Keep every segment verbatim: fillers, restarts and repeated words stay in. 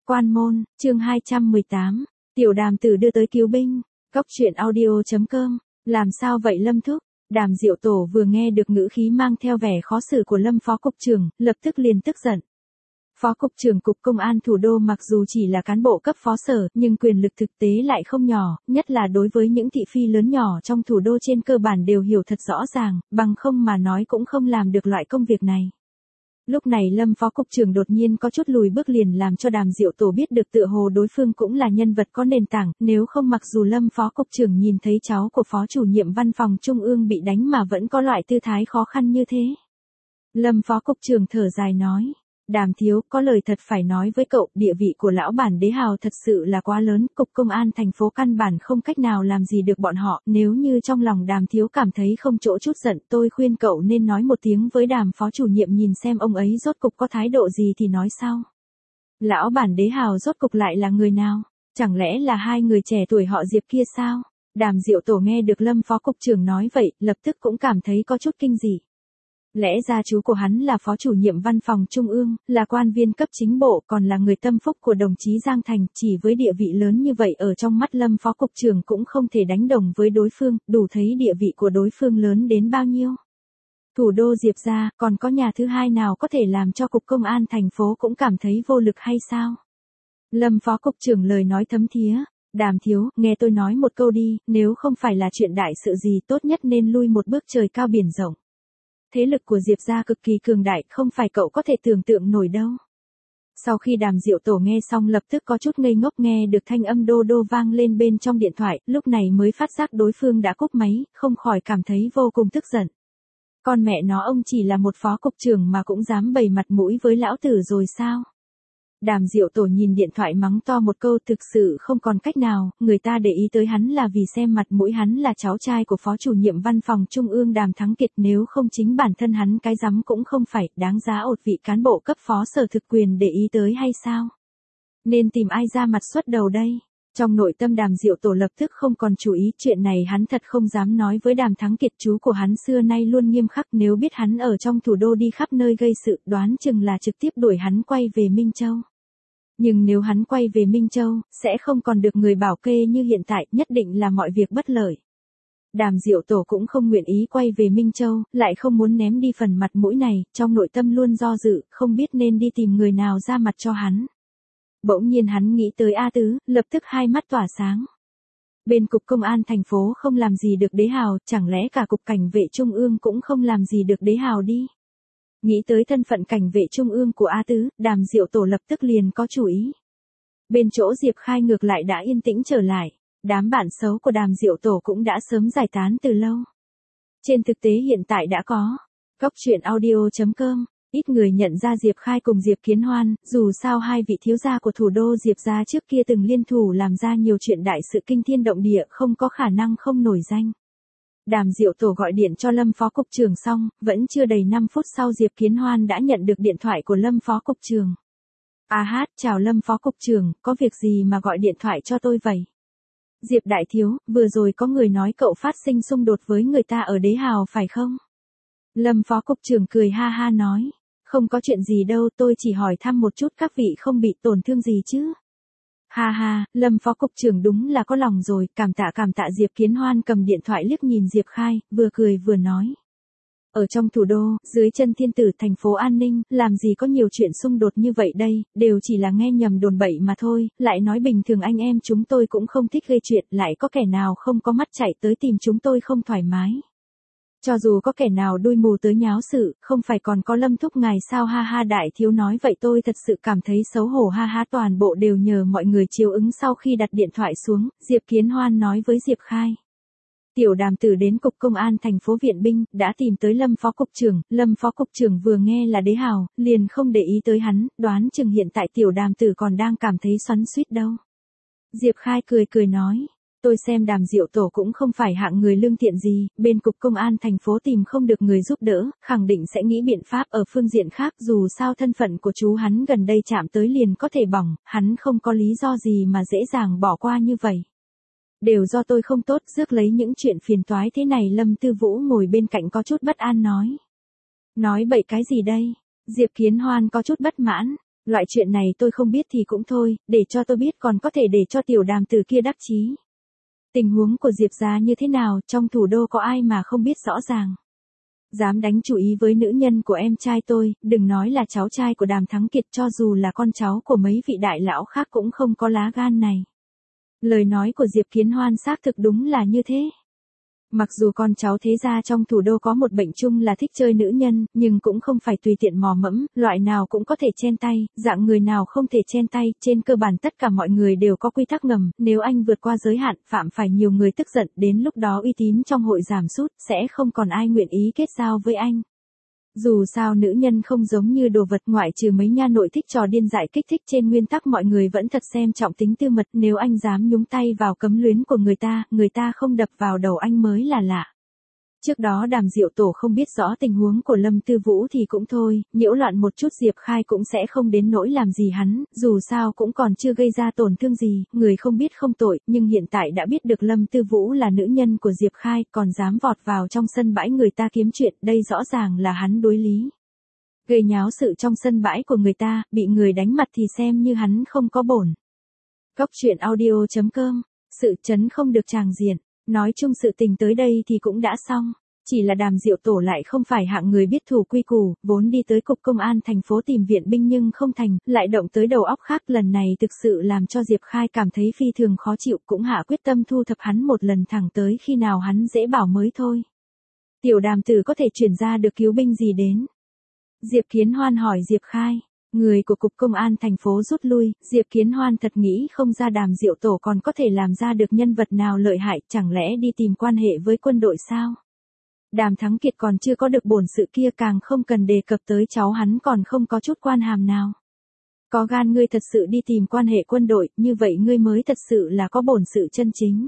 Quan môn, chương hai trăm mười tám, tiểu đàm tử đưa tới cứu binh, cốc truyện audio chấm com, làm sao vậy Lâm thúc? Đàm Diệu Tổ vừa nghe được ngữ khí mang theo vẻ khó xử của Lâm phó cục trưởng, lập tức liền tức giận. Phó cục trưởng cục công an thủ đô mặc dù chỉ là cán bộ cấp phó sở, nhưng quyền lực thực tế lại không nhỏ, nhất là đối với những thị phi lớn nhỏ trong thủ đô trên cơ bản đều hiểu thật rõ ràng, bằng không mà nói cũng không làm được loại công việc này. Lúc này Lâm phó cục trưởng đột nhiên có chút lùi bước liền làm cho Đàm Diệu Tổ biết được tựa hồ đối phương cũng là nhân vật có nền tảng, nếu không mặc dù Lâm phó cục trưởng nhìn thấy cháu của phó chủ nhiệm văn phòng trung ương bị đánh mà vẫn có loại tư thái khó khăn như thế. Lâm phó cục trưởng thở dài nói, Đàm thiếu, có lời thật phải nói với cậu, địa vị của lão bản đế hào thật sự là quá lớn, cục công an thành phố căn bản không cách nào làm gì được bọn họ, nếu như trong lòng Đàm thiếu cảm thấy không chỗ chút giận, tôi khuyên cậu nên nói một tiếng với Đàm phó chủ nhiệm nhìn xem ông ấy rốt cục có thái độ gì thì nói sau. Lão bản đế hào rốt cục lại là người nào? Chẳng lẽ là hai người trẻ tuổi họ Diệp kia sao? Đàm Diệu Tổ nghe được Lâm phó cục trưởng nói vậy, lập tức cũng cảm thấy có chút kinh dị. Lẽ ra chú của hắn là phó chủ nhiệm văn phòng trung ương, là quan viên cấp chính bộ, còn là người tâm phúc của đồng chí Giang Thành, chỉ với địa vị lớn như vậy ở trong mắt Lâm phó cục trưởng cũng không thể đánh đồng với đối phương, đủ thấy địa vị của đối phương lớn đến bao nhiêu. Thủ đô Diệp gia, còn có nhà thứ hai nào có thể làm cho cục công an thành phố cũng cảm thấy vô lực hay sao? Lâm phó cục trưởng lời nói thấm thía, Đàm thiếu, nghe tôi nói một câu đi, nếu không phải là chuyện đại sự gì tốt nhất nên lui một bước trời cao biển rộng. Thế lực của Diệp gia cực kỳ cường đại, không phải cậu có thể tưởng tượng nổi đâu. Sau khi Đàm Diệu Tổ nghe xong lập tức có chút ngây ngốc, nghe được thanh âm đô đô vang lên bên trong điện thoại, lúc này mới phát giác đối phương đã cúp máy, không khỏi cảm thấy vô cùng tức giận. Con mẹ nó, ông chỉ là một phó cục trưởng mà cũng dám bày mặt mũi với lão tử rồi sao? Đàm Diệu Tổ nhìn điện thoại mắng to một câu, thực sự không còn cách nào, người ta để ý tới hắn là vì xem mặt mũi hắn là cháu trai của phó chủ nhiệm văn phòng trung ương Đàm Thắng Kiệt, nếu không chính bản thân hắn cái rắm cũng không phải, đáng giá ột vị cán bộ cấp phó sở thực quyền để ý tới hay sao? Nên tìm ai ra mặt xuất đầu đây? Trong nội tâm Đàm Diệu Tổ lập tức không còn chú ý, chuyện này hắn thật không dám nói với Đàm Thắng Kiệt, chú của hắn xưa nay luôn nghiêm khắc, nếu biết hắn ở trong thủ đô đi khắp nơi gây sự, đoán chừng là trực tiếp đuổi hắn quay về Minh Châu. Nhưng nếu hắn quay về Minh Châu, sẽ không còn được người bảo kê như hiện tại, nhất định là mọi việc bất lợi. Đàm Diệu Tổ cũng không nguyện ý quay về Minh Châu, lại không muốn ném đi phần mặt mũi này, trong nội tâm luôn do dự, không biết nên đi tìm người nào ra mặt cho hắn. Bỗng nhiên hắn nghĩ tới A Tứ, lập tức hai mắt tỏa sáng. Bên cục công an thành phố không làm gì được đế hào, chẳng lẽ cả cục cảnh vệ trung ương cũng không làm gì được đế hào đi. Nghĩ tới thân phận cảnh vệ trung ương của A Tứ, Đàm Diệu Tổ lập tức liền có chủ ý. Bên chỗ Diệp Khai ngược lại đã yên tĩnh trở lại, đám bạn xấu của Đàm Diệu Tổ cũng đã sớm giải tán từ lâu. Trên thực tế hiện tại đã có cốc truyện audio chấm com, ít người nhận ra Diệp Khai cùng Diệp Kiến Hoan, dù sao hai vị thiếu gia của thủ đô Diệp gia trước kia từng liên thủ làm ra nhiều chuyện đại sự kinh thiên động địa, không có khả năng không nổi danh. Đàm Diệu Tổ gọi điện cho Lâm phó cục trưởng xong, vẫn chưa đầy năm phút sau Diệp Kiến Hoan đã nhận được điện thoại của Lâm phó cục trưởng. A hát, chào Lâm phó cục trưởng, có việc gì mà gọi điện thoại cho tôi vậy? Diệp đại thiếu, vừa rồi có người nói cậu phát sinh xung đột với người ta ở đế hào phải không? Lâm phó cục trưởng cười ha ha nói, không có chuyện gì đâu, tôi chỉ hỏi thăm một chút các vị không bị tổn thương gì chứ. Ha ha, Lâm phó cục trưởng đúng là có lòng rồi, cảm tạ cảm tạ. Diệp Kiến Hoan cầm điện thoại liếc nhìn Diệp Khai, vừa cười vừa nói. Ở trong thủ đô, dưới chân thiên tử thành phố an ninh, làm gì có nhiều chuyện xung đột như vậy đây, đều chỉ là nghe nhầm đồn bậy mà thôi, lại nói bình thường anh em chúng tôi cũng không thích gây chuyện, lại có kẻ nào không có mắt chạy tới tìm chúng tôi không thoải mái. Cho dù có kẻ nào đuôi mù tới nháo sự, không phải còn có Lâm thúc ngài sao? Ha ha, đại thiếu nói vậy tôi thật sự cảm thấy xấu hổ. Ha ha, toàn bộ đều nhờ mọi người chiếu ứng. Sau khi đặt điện thoại xuống, Diệp Kiến Hoan nói với Diệp Khai. Tiểu Đàm tử đến cục công an thành phố viện binh, đã tìm tới Lâm phó cục trưởng. Lâm phó cục trưởng vừa nghe là đế hào, liền không để ý tới hắn, đoán chừng hiện tại Tiểu Đàm tử còn đang cảm thấy xoắn xuýt đâu. Diệp Khai cười cười nói. Tôi xem Đàm Diệu Tổ cũng không phải hạng người lương thiện gì, bên cục công an thành phố tìm không được người giúp đỡ, khẳng định sẽ nghĩ biện pháp ở phương diện khác, dù sao thân phận của chú hắn gần đây chạm tới liền có thể bỏng, hắn không có lý do gì mà dễ dàng bỏ qua như vậy. Đều do tôi không tốt, rước lấy những chuyện phiền toái thế này. Lâm Tư Vũ ngồi bên cạnh có chút bất an nói. Nói bậy cái gì đây? Diệp Kiến Hoan có chút bất mãn. Loại chuyện này tôi không biết thì cũng thôi, để cho tôi biết còn có thể để cho tiểu đàm tử kia đắc chí. Tình huống của Diệp gia như thế nào, trong thủ đô có ai mà không biết rõ ràng. Dám đánh chủ ý với nữ nhân của em trai tôi, đừng nói là cháu trai của Đàm Thắng Kiệt, cho dù là con cháu của mấy vị đại lão khác cũng không có lá gan này. Lời nói của Diệp Kiến Hoan xác thực đúng là như thế. Mặc dù con cháu thế gia trong thủ đô có một bệnh chung là thích chơi nữ nhân, nhưng cũng không phải tùy tiện mò mẫm, loại nào cũng có thể chen tay, dạng người nào không thể chen tay, trên cơ bản tất cả mọi người đều có quy tắc ngầm, nếu anh vượt qua giới hạn, phạm phải nhiều người tức giận, đến lúc đó uy tín trong hội giảm sút, sẽ không còn ai nguyện ý kết giao với anh. Dù sao nữ nhân không giống như đồ vật, ngoại trừ mấy nha nội thích trò điên dại kích thích, trên nguyên tắc mọi người vẫn thật xem trọng tính tư mật, nếu anh dám nhúng tay vào cấm luyến của người ta, người ta không đập vào đầu anh mới là lạ. Trước đó Đàm Diệu Tổ không biết rõ tình huống của Lâm Tư Vũ thì cũng thôi, nhiễu loạn một chút Diệp Khai cũng sẽ không đến nỗi làm gì hắn, dù sao cũng còn chưa gây ra tổn thương gì, người không biết không tội, nhưng hiện tại đã biết được Lâm Tư Vũ là nữ nhân của Diệp Khai, còn dám vọt vào trong sân bãi người ta kiếm chuyện, đây rõ ràng là hắn đối lý. Gây nháo sự trong sân bãi của người ta, bị người đánh mặt thì xem như hắn không có bổn. Góc truyện audio chấm com, sự chấn không được tràng diện. Nói chung sự tình tới đây thì cũng đã xong, chỉ là Đàm Diệu Tổ lại không phải hạng người biết thủ quy củ, vốn đi tới cục công an thành phố tìm viện binh nhưng không thành, lại động tới đầu óc khác, lần này thực sự làm cho Diệp Khai cảm thấy phi thường khó chịu, cũng hạ quyết tâm thu thập hắn một lần thẳng tới khi nào hắn dễ bảo mới thôi. Tiểu Đàm tử có thể chuyển ra được cứu binh gì đến? Diệp Kiến Hoan hỏi Diệp Khai. Người của cục công an thành phố rút lui, Diệp Kiến Hoan thật nghĩ không ra Đàm Diệu Tổ còn có thể làm ra được nhân vật nào lợi hại, chẳng lẽ đi tìm quan hệ với quân đội sao? Đàm Thắng Kiệt còn chưa có được bổn sự kia, càng không cần đề cập tới cháu hắn còn không có chút quan hàm nào. Có gan ngươi thật sự đi tìm quan hệ quân đội, như vậy ngươi mới thật sự là có bổn sự chân chính.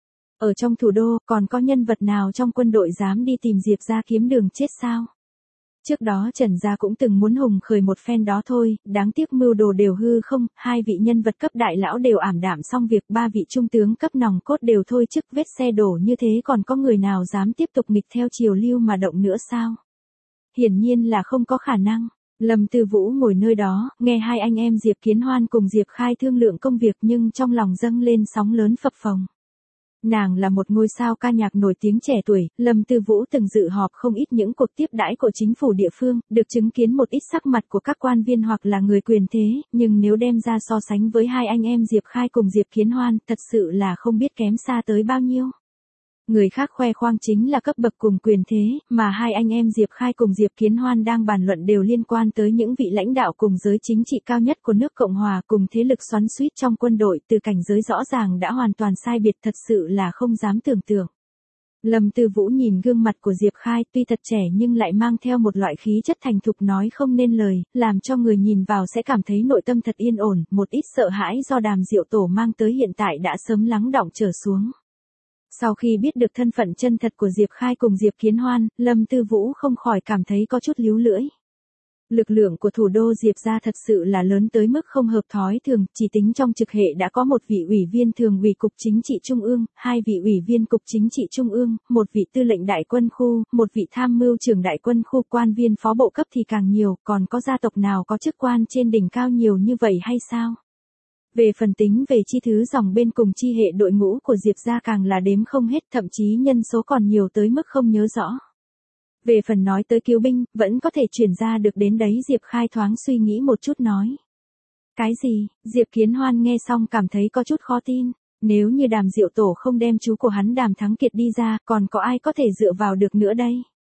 Ở trong thủ đô, còn có nhân vật nào trong quân đội dám đi tìm Diệp gia kiếm đường chết sao? Trước đó Trần Gia cũng từng muốn hùng khởi một phen đó thôi, đáng tiếc mưu đồ đều hư không, hai vị nhân vật cấp đại lão đều ảm đạm xong việc, ba vị trung tướng cấp nòng cốt đều thôi chức, vết xe đổ như thế còn có người nào dám tiếp tục nghịch theo triều lưu mà động nữa sao? Hiển nhiên là không có khả năng. Lâm Tư Vũ ngồi nơi đó, nghe hai anh em Diệp Kiến Hoan cùng Diệp Khai thương lượng công việc nhưng trong lòng dâng lên sóng lớn phập phồng. Nàng là một ngôi sao ca nhạc nổi tiếng trẻ tuổi, Lâm Tư Vũ từng dự họp không ít những cuộc tiếp đãi của chính phủ địa phương, được chứng kiến một ít sắc mặt của các quan viên hoặc là người quyền thế, nhưng nếu đem ra so sánh với hai anh em Diệp Khai cùng Diệp Kiến Hoan, thật sự là không biết kém xa tới bao nhiêu. Người khác khoe khoang chính là cấp bậc cùng quyền thế, mà hai anh em Diệp Khai cùng Diệp Kiến Hoan đang bàn luận đều liên quan tới những vị lãnh đạo cùng giới chính trị cao nhất của nước Cộng Hòa cùng thế lực xoắn xuýt trong quân đội, từ cảnh giới rõ ràng đã hoàn toàn sai biệt, thật sự là không dám tưởng tượng. Lâm Tư Vũ nhìn gương mặt của Diệp Khai, tuy thật trẻ nhưng lại mang theo một loại khí chất thành thục nói không nên lời, làm cho người nhìn vào sẽ cảm thấy nội tâm thật yên ổn, một ít sợ hãi do Đàm Diệu Tổ mang tới hiện tại đã sớm lắng đọng trở xuống. Sau khi biết được thân phận chân thật của Diệp Khai cùng Diệp Kiến Hoan, Lâm Tư Vũ không khỏi cảm thấy có chút líu lưỡi. Lực lượng của thủ đô Diệp gia thật sự là lớn tới mức không hợp thói thường, chỉ tính trong trực hệ đã có một vị ủy viên thường ủy cục chính trị trung ương, hai vị ủy viên cục chính trị trung ương, một vị tư lệnh đại quân khu, một vị tham mưu trưởng đại quân khu, quan viên phó bộ cấp thì càng nhiều, còn có gia tộc nào có chức quan trên đỉnh cao nhiều như vậy hay sao? Về phần tính về chi thứ dòng bên cùng chi hệ đội ngũ của Diệp gia càng là đếm không hết, thậm chí nhân số còn nhiều tới mức không nhớ rõ. Về phần nói tới cứu binh, vẫn có thể chuyển ra được đến đấy, Diệp Khai thoáng suy nghĩ một chút nói. Cái gì? Diệp Kiến Hoan nghe xong cảm thấy có chút khó tin. Nếu như Đàm Diệu Tổ không đem chú của hắn Đàm Thắng Kiệt đi ra, còn có ai có thể dựa vào được nữa đây?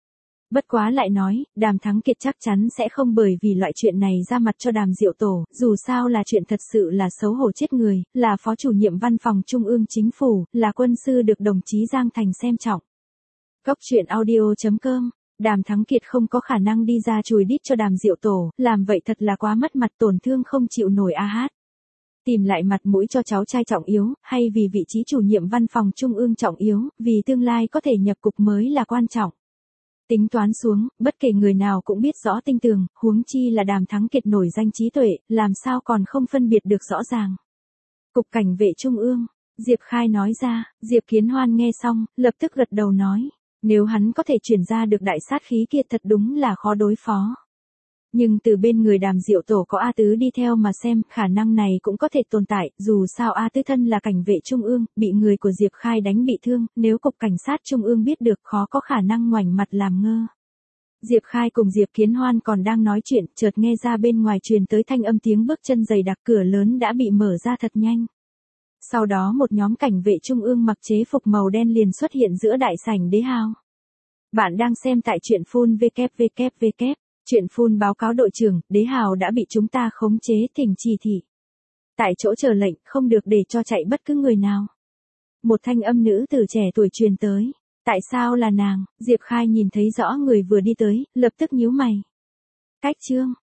Bất quá lại nói, Đàm Thắng Kiệt chắc chắn sẽ không bởi vì loại chuyện này ra mặt cho Đàm Diệu Tổ, dù sao là chuyện thật sự là xấu hổ chết người, là phó chủ nhiệm văn phòng trung ương chính phủ, là quân sư được đồng chí Giang Thành xem trọng. Góc truyện audio chấm com, Đàm Thắng Kiệt không có khả năng đi ra chùi đít cho Đàm Diệu Tổ, làm vậy thật là quá mất mặt, tổn thương không chịu nổi a hát. Tìm lại mặt mũi cho cháu trai trọng yếu, hay vì vị trí chủ nhiệm văn phòng trung ương trọng yếu, vì tương lai có thể nhập cục mới là quan trọng. Tính toán xuống, bất kể người nào cũng biết rõ tinh tường, huống chi là Đàm Thắng Kiệt nổi danh trí tuệ, làm sao còn không phân biệt được rõ ràng. Cục cảnh vệ trung ương, Diệp Khai nói ra, Diệp Kiến Hoan nghe xong, lập tức gật đầu nói, nếu hắn có thể chuyển ra được đại sát khí kia thật đúng là khó đối phó. Nhưng từ bên người Đàm Diệu Tổ có A Tứ đi theo mà xem, khả năng này cũng có thể tồn tại, dù sao A Tứ thân là cảnh vệ trung ương, bị người của Diệp Khai đánh bị thương, nếu cục cảnh sát trung ương biết được khó có khả năng ngoảnh mặt làm ngơ. Diệp Khai cùng Diệp Kiến Hoan còn đang nói chuyện, chợt nghe ra bên ngoài truyền tới thanh âm tiếng bước chân dày đặc, cửa lớn đã bị mở ra thật nhanh. Sau đó một nhóm cảnh vệ trung ương mặc chế phục màu đen liền xuất hiện giữa đại sảnh Đế Hào. Bạn đang xem tại truyện full vê kép vê kép vê kép. Chuyện full báo cáo đội trưởng, Đế Hào đã bị chúng ta khống chế, thỉnh chỉ thị. Tại chỗ chờ lệnh, không được để cho chạy bất cứ người nào. Một thanh âm nữ từ trẻ tuổi truyền tới. Tại sao là nàng? Diệp Khai nhìn thấy rõ người vừa đi tới, lập tức nhíu mày. Cách Trương,